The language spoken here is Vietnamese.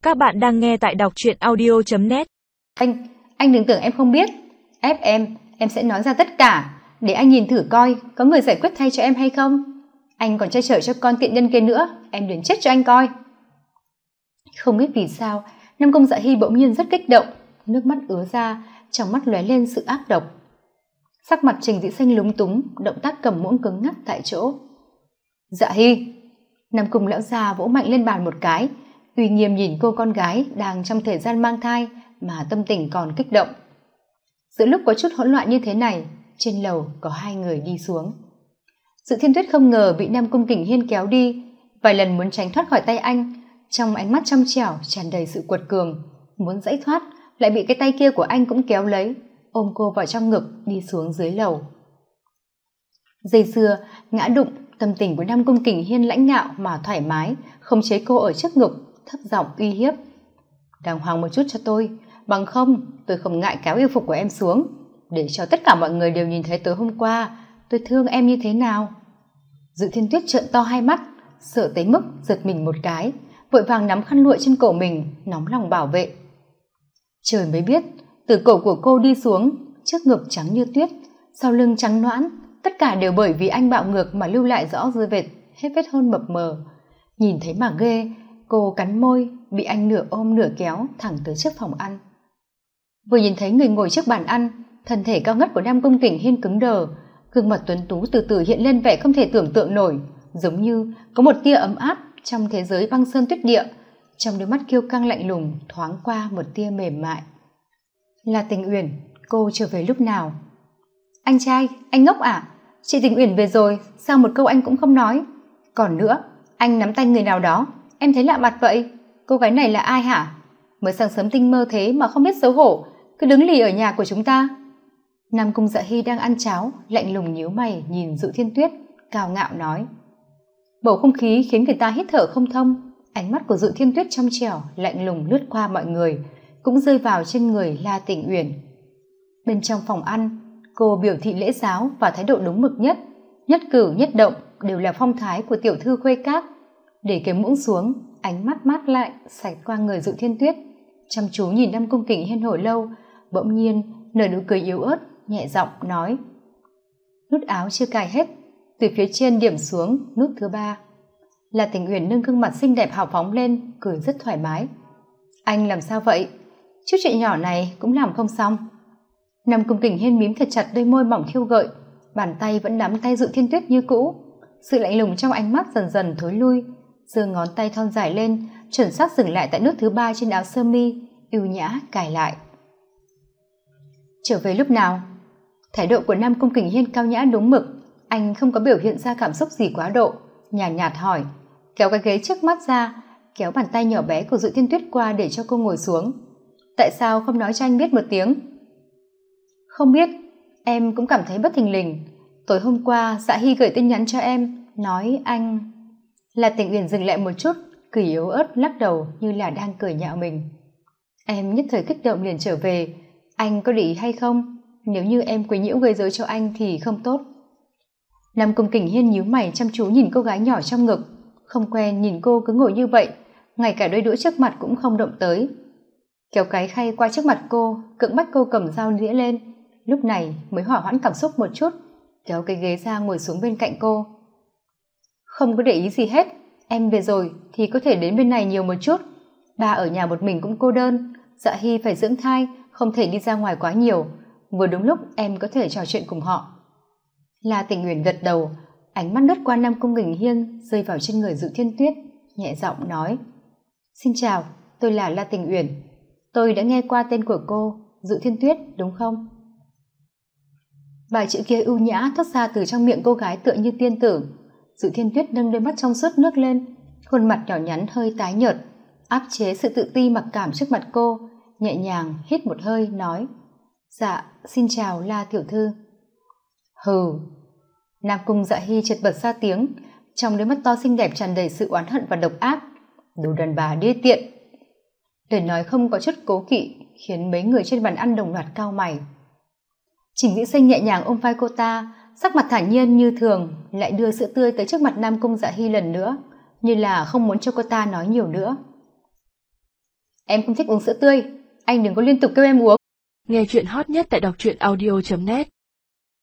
Các bạn đang nghe tại đọc truyện audio.net. Anh đừng tưởng em không biết. Ép em sẽ nói ra tất cả, để anh nhìn thử coi có người giải quyết thay cho em hay không. Anh còn che chở cho con tiện nhân kia nữa, em đến chết cho anh coi. Không biết vì sao, Nam Cung Dạ Hy bỗng nhiên rất kích động, nước mắt ứa ra, trong mắt lóe lên sự ác độc. Sắc mặt Trình Dĩ Xanh lúng túng, động tác cầm muỗng cứng ngắc tại chỗ. Dạ Hy! Nam Cung lão già vỗ mạnh lên bàn một cái, uy nghiêm nhìn cô con gái đang trong thời gian mang thai mà tâm tình còn kích động. Giữa lúc có chút hỗn loạn như thế này, trên lầu có hai người đi xuống. Dự Thiên Tuyết không ngờ bị Nam Cung Kình Hiên kéo đi, vài lần muốn tránh thoát khỏi tay anh, trong ánh mắt trong trẻo tràn đầy sự quật cường, muốn giãy thoát lại bị cái tay kia của anh cũng kéo lấy, ôm cô vào trong ngực đi xuống dưới lầu. Dây dưa ngã đụng, tâm tình của Nam Cung Kình Hiên lãnh ngạo mà thoải mái, khống chế cô ở trước ngực, thấp giọng uy hiếp. Đàng hoàng một chút cho tôi, bằng không tôi không ngại kéo y phục của em xuống, để cho tất cả mọi người đều nhìn thấy tối hôm qua tôi thương em như thế nào. Dự Thiên Tuyết trợn to hai mắt, sợ tới mức giật mình một cái, vội vàng nắm khăn lụa trên cổ mình, nóng lòng bảo vệ. Trời mới biết, từ cổ của cô đi xuống, trước ngực trắng như tuyết, sau lưng trắng nõn, tất cả đều bởi vì anh bạo ngược mà lưu lại rõ dư vết hết vết hôn mập mờ. Nhìn thấy mà ghê, cô cắn môi, bị anh nửa ôm nửa kéo thẳng tới trước phòng ăn. Vừa nhìn thấy người ngồi trước bàn ăn, thân thể cao ngất của Nam Cung Kình Hiên cứng đờ, gương mặt tuấn tú từ từ hiện lên vẻ không thể tưởng tượng nổi, giống như có một tia ấm áp trong thế giới băng sơn tuyết địa, trong đôi mắt kiêu căng lạnh lùng thoáng qua một tia mềm mại. Là Tình Uyển, cô trở về lúc nào? Anh trai, anh ngốc à? Chị Tình Uyển về rồi, sao một câu anh cũng không nói? Còn nữa, anh nắm tay người nào đó, em thấy lạ mặt vậy. Cô gái này là ai hả? Mới sáng sớm tinh mơ thế mà không biết xấu hổ, cứ đứng lì ở nhà của chúng ta. Nam Cung Dạ Hy đang ăn cháo, lạnh lùng nhíu mày nhìn Dự Thiên Tuyết, cao ngạo nói. Bầu không khí khiến người ta hít thở không thông. Ánh mắt của Dự Thiên Tuyết trong trẻo lạnh lùng lướt qua mọi người, cũng rơi vào trên người La Tình Uyển. Bên trong phòng ăn, cô biểu thị lễ giáo và thái độ đúng mực nhất, nhất cử nhất động đều là phong thái của tiểu thư khuê các. Để cái muỗng xuống, ánh mắt mát lại sạch qua người Dự Thiên Tuyết, chăm chú nhìn Nam Cung Kình Hiên hồi lâu, bỗng nhiên nở nụ cười yếu ớt, nhẹ giọng nói. Nút áo chưa cài hết, từ phía trên điểm xuống nút thứ 3. Là Tình Uyển nâng gương mặt xinh đẹp hào phóng lên, cười rất thoải mái. Anh làm sao vậy? Chút chuyện nhỏ này cũng làm không xong. Nam Cung Kình Hiên mím thật chặt đôi môi mỏng khiêu gợi, bàn tay vẫn nắm tay Dự Thiên Tuyết như cũ, sự lạnh lùng trong ánh mắt dần dần thối lui, giơ ngón tay thon dài lên, chuẩn xác dừng lại tại nút thứ 3 trên áo sơ mi, ưu nhã cài lại. Trở về lúc nào? Thái độ của Nam Cung Kình Hiên cao nhã đúng mực, anh không có biểu hiện ra cảm xúc gì quá độ, nhàn nhạt hỏi, kéo cái ghế trước mắt ra, kéo bàn tay nhỏ bé của Dự Thiên Tuyết qua để cho cô ngồi xuống. Tại sao không nói cho anh biết một tiếng? Không biết, em cũng cảm thấy bất thình lình. Tối hôm qua Dạ Hy gửi tin nhắn cho em, nói anh... Là Tình Uyển dừng lại một chút, cười yếu ớt lắc đầu như là đang cười nhạo mình. Em nhất thời kích động liền trở về, anh có để ý hay không? Nếu như em quấy nhiễu gây rối cho anh thì không tốt. Nam Cung Kình Hiên nhíu mày chăm chú nhìn cô gái nhỏ trong ngực, không quen nhìn cô cứ ngồi như vậy, ngay cả đôi đũa trước mặt cũng không động tới. Kéo cái khay qua trước mặt cô, cưỡng bách cô cầm dao đĩa lên, lúc này mới hỏa hoãn cảm xúc một chút, kéo cái ghế ra ngồi xuống bên cạnh cô. Không có để ý gì hết, em về rồi thì có thể đến bên này nhiều một chút. Ba ở nhà một mình cũng cô đơn, Dạ Hy phải dưỡng thai, không thể đi ra ngoài quá nhiều, vừa đúng lúc em có thể trò chuyện cùng họ. La Tình Uyển gật đầu, ánh mắt lướt qua Nam Cung Kình Hiên rơi vào trên người Dự Thiên Tuyết, nhẹ giọng nói. Xin chào, tôi là La Tình Uyển. Tôi đã nghe qua tên của cô, Dự Thiên Tuyết, đúng không? Vài chữ kia ưu nhã thoát ra từ trong miệng cô gái tựa như tiên tử. Dự Thiên Tuyết nâng đôi mắt trong suốt nước lên, khuôn mặt nhỏ nhắn hơi tái nhợt, áp chế sự tự ti mặc cảm trước mặt cô, nhẹ nhàng hít một hơi nói. Dạ, xin chào La tiểu thư. Hừ. Nam Cung Dạ Hy chợt bật ra tiếng, trong đôi mắt to xinh đẹp tràn đầy sự oán hận và độc ác. Đồ đàn bà đê tiện. Lời nói không có chút cố kỵ khiến mấy người trên bàn ăn đồng loạt cau mày. Trình Dĩ Sinh nhẹ nhàng ôm vai cô ta, sắc mặt thản nhiên như thường, lại đưa sữa tươi tới trước mặt Nam Cung Dạ Hy lần nữa, như là không muốn cho cô ta nói nhiều nữa. Em không thích uống sữa tươi, anh đừng có liên tục kêu em uống. Nghe chuyện hot nhất tại đọc truyện audio.net.